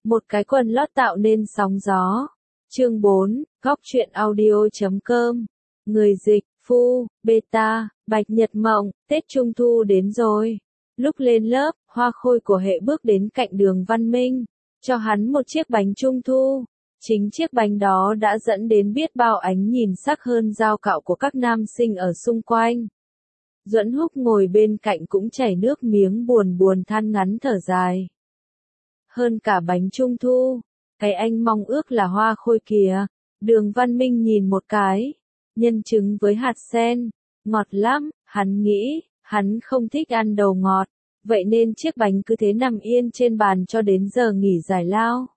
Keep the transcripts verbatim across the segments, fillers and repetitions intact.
Một cái quần lót tạo nên sóng gió. Chương bốn, góc truyện audio chấm com. Người dịch, Phu, Beta, Bạch Nhật Mộng, Tết Trung Thu đến rồi. Lúc lên lớp, Hoa Khôi của hệ bước đến cạnh Đường Văn Minh, cho hắn một chiếc bánh Trung Thu. Chính chiếc bánh đó đã dẫn đến biết bao ánh nhìn sắc hơn dao cạo của các nam sinh ở xung quanh. Duẫn Húc ngồi bên cạnh cũng chảy nước miếng buồn buồn than ngắn thở dài. Hơn cả bánh Trung Thu, cái anh mong ước là Hoa Khôi kìa. Đường Văn Minh nhìn một cái, nhân trứng với hạt sen, ngọt lắm, hắn nghĩ, hắn không thích ăn đồ ngọt, vậy nên chiếc bánh cứ thế nằm yên trên bàn cho đến giờ nghỉ giải lao.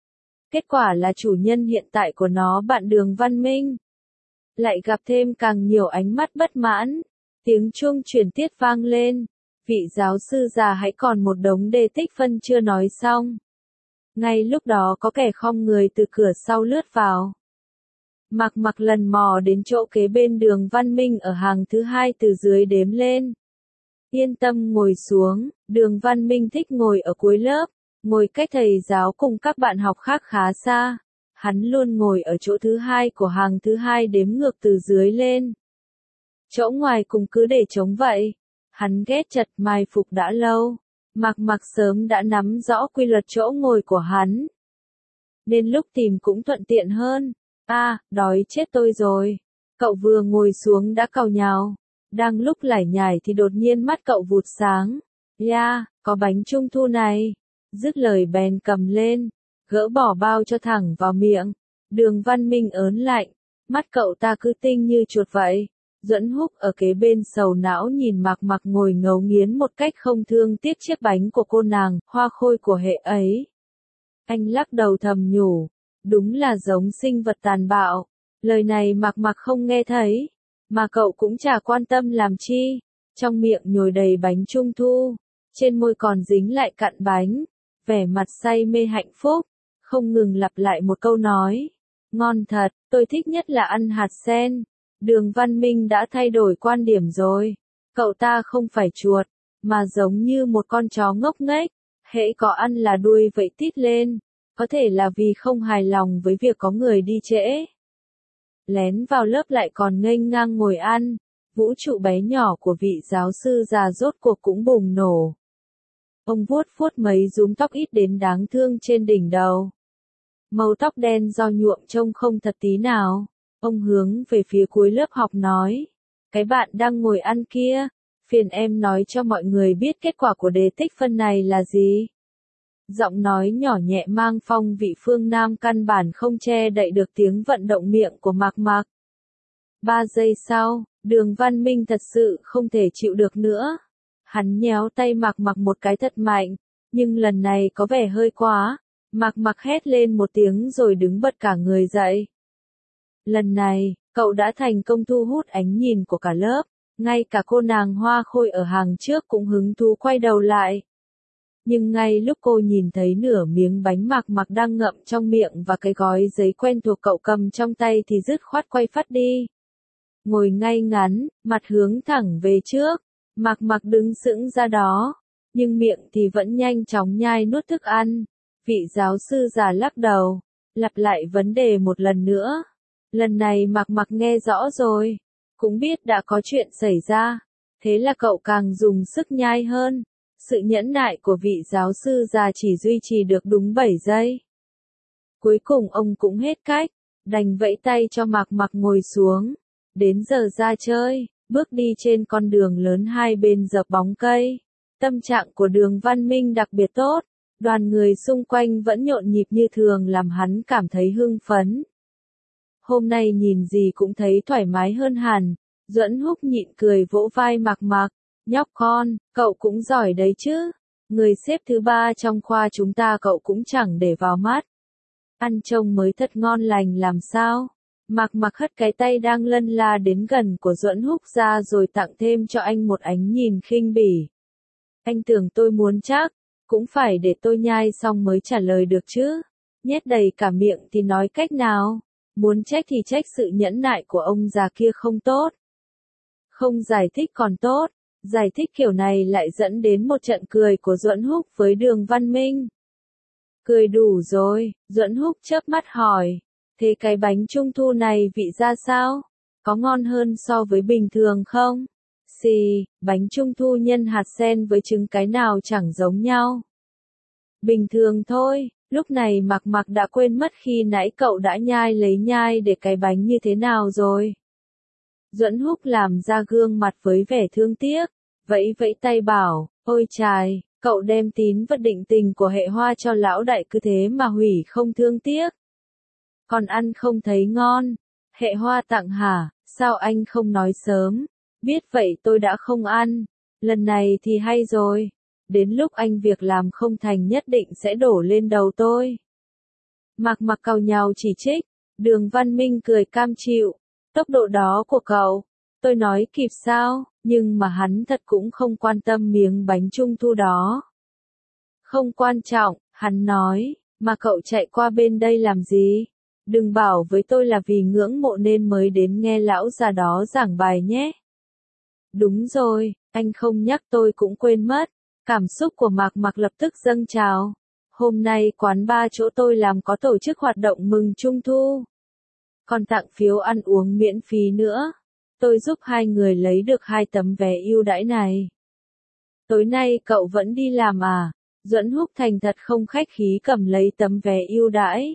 Kết quả là chủ nhân hiện tại của nó bạn Đường Văn Minh lại gặp thêm càng nhiều ánh mắt bất mãn. Tiếng chuông truyền tiết vang lên, vị giáo sư già hãy còn một đống đề tích phân chưa nói xong. Ngay lúc đó có kẻ khom người từ cửa sau lướt vào. Mạc Mặc lần mò đến chỗ kế bên Đường Văn Minh ở hàng thứ hai từ dưới đếm lên. Yên tâm ngồi xuống, Đường Văn Minh thích ngồi ở cuối lớp, ngồi cách thầy giáo cùng các bạn học khác khá xa. Hắn luôn ngồi ở chỗ thứ hai của hàng thứ hai đếm ngược từ dưới lên. Chỗ ngoài cùng cứ để trống vậy. Hắn ghét chật mai phục đã lâu. Mạc Mặc sớm đã nắm rõ quy luật chỗ ngồi của hắn, nên lúc tìm cũng thuận tiện hơn. A, à, đói chết tôi rồi. Cậu vừa ngồi xuống đã càu nhàu. Đang lúc lải nhải thì đột nhiên mắt cậu vụt sáng. Ya, yeah, có bánh Trung Thu này. Dứt lời bèn cầm lên, gỡ bỏ bao cho thẳng vào miệng. Đường Văn Minh ớn lạnh, mắt cậu ta cứ tinh như chuột vậy. Duẫn Húc ở kế bên sầu não nhìn Mạc Mặc ngồi ngấu nghiến một cách không thương tiếc chiếc bánh của cô nàng, Hoa Khôi của hệ ấy. Anh lắc đầu thầm nhủ, đúng là giống sinh vật tàn bạo. Lời này Mạc Mặc không nghe thấy, mà cậu cũng chả quan tâm làm chi. Trong miệng nhồi đầy bánh Trung Thu, trên môi còn dính lại cặn bánh, vẻ mặt say mê hạnh phúc, không ngừng lặp lại một câu nói. Ngon thật, tôi thích nhất là ăn hạt sen. Đường Văn Minh đã thay đổi quan điểm rồi. Cậu ta không phải chuột, mà giống như một con chó ngốc nghếch, hễ có ăn là đuôi vẫy tít lên, có thể là vì không hài lòng với việc có người đi trễ. Lén vào lớp lại còn nghênh ngang ngồi ăn, vũ trụ bé nhỏ của vị giáo sư già rốt cuộc cũng bùng nổ. Ông vuốt vuốt mấy rúm tóc ít đến đáng thương trên đỉnh đầu. Màu tóc đen do nhuộm trông không thật tí nào. Ông hướng về phía cuối lớp học nói, cái bạn đang ngồi ăn kia, phiền em nói cho mọi người biết kết quả của đề tích phân này là gì. Giọng nói nhỏ nhẹ mang phong vị phương Nam căn bản không che đậy được tiếng vận động miệng của Mạc Mặc. Ba giây sau, Đường Văn Minh thật sự không thể chịu được nữa. Hắn nhéo tay Mạc Mặc một cái thật mạnh, nhưng lần này có vẻ hơi quá. Mạc Mặc hét lên một tiếng rồi đứng bật cả người dậy. Lần này, cậu đã thành công thu hút ánh nhìn của cả lớp, ngay cả cô nàng Hoa Khôi ở hàng trước cũng hứng thú quay đầu lại. Nhưng ngay lúc cô nhìn thấy nửa miếng bánh Mạc Mặc đang ngậm trong miệng và cái gói giấy quen thuộc cậu cầm trong tay thì dứt khoát quay phắt đi. Ngồi ngay ngắn, mặt hướng thẳng về trước, Mạc Mặc đứng sững ra đó, nhưng miệng thì vẫn nhanh chóng nhai nuốt thức ăn. Vị giáo sư già lắc đầu, lặp lại vấn đề một lần nữa. Lần này Mạc Mặc nghe rõ rồi, cũng biết đã có chuyện xảy ra, thế là cậu càng dùng sức nhai hơn. Sự nhẫn nại của vị giáo sư già chỉ duy trì được đúng bảy giây. Cuối cùng ông cũng hết cách, đành vẫy tay cho Mạc Mặc ngồi xuống. Đến giờ ra chơi, bước đi trên con đường lớn hai bên dợp bóng cây. Tâm trạng của Đường Văn Minh đặc biệt tốt, đoàn người xung quanh vẫn nhộn nhịp như thường làm hắn cảm thấy hưng phấn. Hôm nay nhìn gì cũng thấy thoải mái hơn hẳn. Duẫn Húc nhịn cười vỗ vai Mạc Mặc, nhóc con, cậu cũng giỏi đấy chứ. Người xếp thứ ba trong khoa chúng ta cậu cũng chẳng để vào mắt. Ăn trông mới thật ngon lành làm sao. Mạc Mặc hất cái tay đang lân la đến gần của Duẫn Húc ra rồi tặng thêm cho anh một ánh nhìn khinh bỉ. Anh tưởng tôi muốn chắc, cũng phải để tôi nhai xong mới trả lời được chứ. Nhét đầy cả miệng thì nói cách nào. Muốn trách thì trách sự nhẫn nại của ông già kia không tốt. Không giải thích còn tốt, giải thích kiểu này lại dẫn đến một trận cười của Duẫn Húc với Đường Văn Minh. Cười đủ rồi, Duẫn Húc chớp mắt hỏi. Thế cái bánh trung thu này vị ra sao? Có ngon hơn so với bình thường không? Xì, bánh trung thu nhân hạt sen với trứng cái nào chẳng giống nhau. Bình thường thôi, lúc này Mạc Mạc đã quên mất khi nãy cậu đã nhai lấy nhai để cái bánh như thế nào rồi. Duẫn Húc làm ra gương mặt với vẻ thương tiếc, vẫy vẫy tay bảo, ôi chài, cậu đem tín vật định tình của hệ Hoa cho lão đại cứ thế mà hủy không thương tiếc. Còn ăn không thấy ngon, hệ Hoa tặng hả, sao anh không nói sớm, biết vậy tôi đã không ăn, lần này thì hay rồi, đến lúc anh việc làm không thành nhất định sẽ đổ lên đầu tôi. Mạc Mạc cau nhàu chỉ trích, Đường Văn Minh cười cam chịu, tốc độ đó của cậu, tôi nói kịp sao, nhưng mà hắn thật cũng không quan tâm miếng bánh trung thu đó. Không quan trọng, hắn nói, mà cậu chạy qua bên đây làm gì? Đừng bảo với tôi là vì ngưỡng mộ nên mới đến nghe lão già đó giảng bài nhé. Đúng rồi, anh không nhắc tôi cũng quên mất. Cảm xúc của Mạc Mạc lập tức dâng trào. Hôm nay quán bar chỗ tôi làm có tổ chức hoạt động mừng Trung Thu. Còn tặng phiếu ăn uống miễn phí nữa. Tôi giúp hai người lấy được hai tấm vé ưu đãi này. Tối nay cậu vẫn đi làm à? Duẫn Húc thành thật không khách khí cầm lấy tấm vé ưu đãi.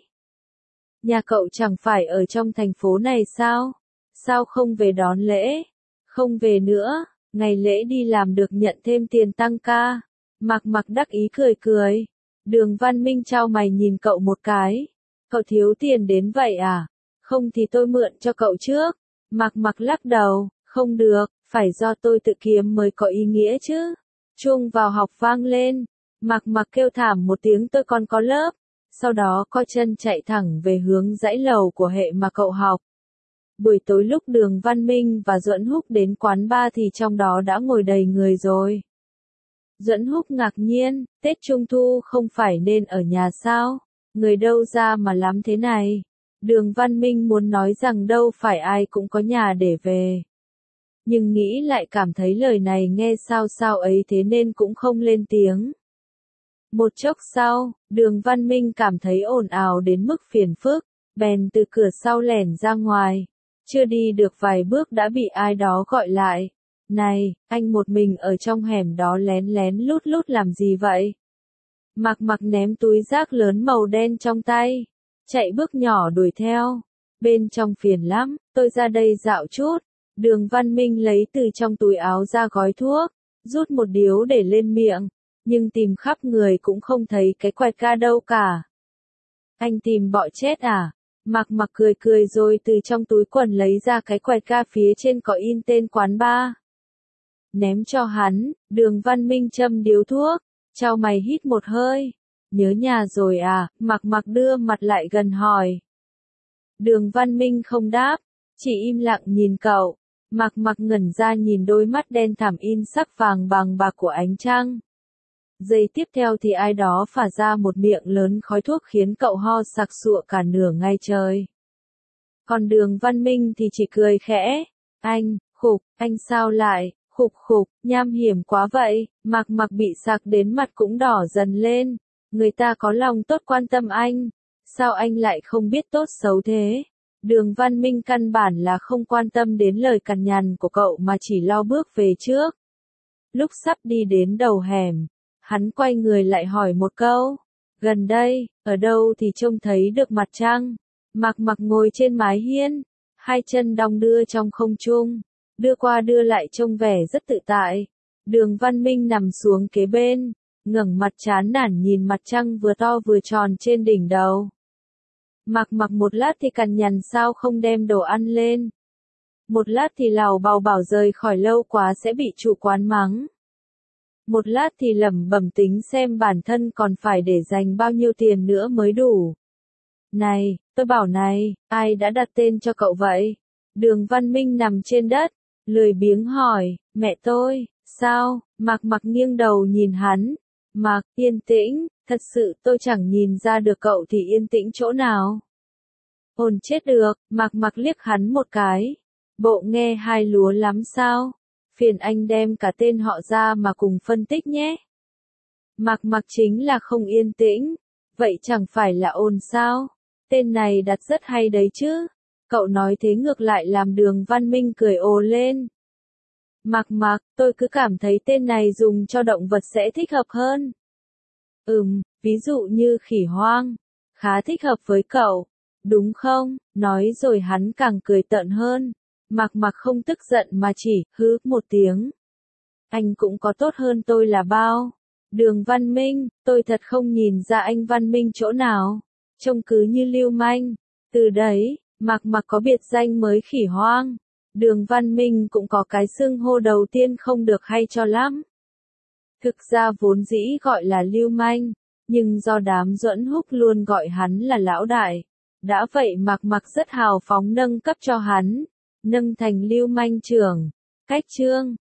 Nhà cậu chẳng phải ở trong thành phố này sao? Sao không về đón lễ? Không về nữa, ngày lễ đi làm được nhận thêm tiền tăng ca. Mạc Mạc đắc ý cười cười. Đường Văn Minh chau mày nhìn cậu một cái. Cậu thiếu tiền đến vậy à? Không thì tôi mượn cho cậu trước. Mạc Mạc lắc đầu, không được, phải do tôi tự kiếm mới có ý nghĩa chứ. Chuông vào học vang lên. Mạc Mạc kêu thảm một tiếng tôi còn có lớp. Sau đó co chân chạy thẳng về hướng dãy lầu của hệ mà cậu học. Buổi tối lúc Đường Văn Minh và Duẫn Húc đến quán bar thì trong đó đã ngồi đầy người rồi. Duẫn Húc ngạc nhiên, Tết Trung Thu không phải nên ở nhà sao? Người đâu ra mà lắm thế này? Đường Văn Minh muốn nói rằng đâu phải ai cũng có nhà để về. Nhưng nghĩ lại cảm thấy lời này nghe sao sao ấy thế nên cũng không lên tiếng. Một chốc sau, Đường Văn Minh cảm thấy ồn ào đến mức phiền phức, bèn từ cửa sau lẻn ra ngoài. Chưa đi được vài bước đã bị ai đó gọi lại. Này, anh một mình ở trong hẻm đó lén lén lút lút làm gì vậy? Mạc Mạc ném túi rác lớn màu đen trong tay. Chạy bước nhỏ đuổi theo. Bên trong phiền lắm, tôi ra đây dạo chút. Đường Văn Minh lấy từ trong túi áo ra gói thuốc, rút một điếu để lên miệng. Nhưng tìm khắp người cũng không thấy cái quẹt ca đâu cả. Anh tìm bọ chết à? Mạc Mạc cười cười rồi từ trong túi quần lấy ra cái quẹt ca phía trên có in tên quán bar. Ném cho hắn, Đường Văn Minh châm điếu thuốc, chau mày hít một hơi. Nhớ nhà rồi à? Mạc Mạc đưa mặt lại gần hỏi. Đường Văn Minh không đáp, chỉ im lặng nhìn cậu. Mạc Mạc ngẩn ra nhìn đôi mắt đen thẳm in sắc vàng vàng bạc của ánh trăng. Giây tiếp theo thì ai đó phả ra một miệng lớn khói thuốc khiến cậu ho sặc sụa cả nửa ngày trời. Còn Đường Văn Minh thì chỉ cười khẽ. Anh, khục, anh sao lại, khục khục, nham hiểm quá vậy. Mạc Mạc bị sặc đến mặt cũng đỏ dần lên. Người ta có lòng tốt quan tâm anh. Sao anh lại không biết tốt xấu thế? Đường Văn Minh căn bản là không quan tâm đến lời cằn nhằn của cậu mà chỉ lo bước về trước. Lúc sắp đi đến đầu hẻm, hắn quay người lại hỏi một câu. Gần đây, ở đâu thì trông thấy được mặt trăng? Mạc Mạc ngồi trên mái hiên, hai chân đong đưa trong không trung, đưa qua đưa lại trông vẻ rất tự tại. Đường Văn Minh nằm xuống kế bên, ngẩng mặt chán nản nhìn mặt trăng vừa to vừa tròn trên đỉnh đầu. Mạc Mạc một lát thì cằn nhằn sao không đem đồ ăn lên. Một lát thì lảo bào bảo rời khỏi lâu quá sẽ bị chủ quán mắng. Một lát thì lẩm bẩm tính xem bản thân còn phải để dành bao nhiêu tiền nữa mới đủ. Này, tôi bảo này, ai đã đặt tên cho cậu vậy? Đường Văn Minh nằm trên đất, lười biếng hỏi, mẹ tôi, sao? Mạc Mạc nghiêng đầu nhìn hắn. Mạc, yên tĩnh, thật sự tôi chẳng nhìn ra được cậu thì yên tĩnh chỗ nào. Ồn chết được, Mạc Mạc liếc hắn một cái. Bộ nghe hai lúa lắm sao? Phiền anh đem cả tên họ ra mà cùng phân tích nhé. Mạc Mạc chính là không yên tĩnh. Vậy chẳng phải là ồn sao? Tên này đặt rất hay đấy chứ. Cậu nói thế ngược lại làm Đường Văn Minh cười ồ lên. Mạc Mạc, tôi cứ cảm thấy tên này dùng cho động vật sẽ thích hợp hơn. Ừm, ví dụ như khỉ hoang. Khá thích hợp với cậu. Đúng không? Nói rồi hắn càng cười tợn hơn. Mạc Mạc không tức giận mà chỉ, hứ, một tiếng. Anh cũng có tốt hơn tôi là bao. Đường Văn Minh, tôi thật không nhìn ra anh Văn Minh chỗ nào. Trông cứ như lưu manh. Từ đấy, Mạc Mạc có biệt danh mới khỉ hoang. Đường Văn Minh cũng có cái xưng hô đầu tiên không được hay cho lắm. Thực ra vốn dĩ gọi là lưu manh, nhưng do đám Duẫn Húc luôn gọi hắn là lão đại. Đã vậy Mạc Mạc rất hào phóng nâng cấp cho hắn, nâng thành lưu manh trưởng. Cách chương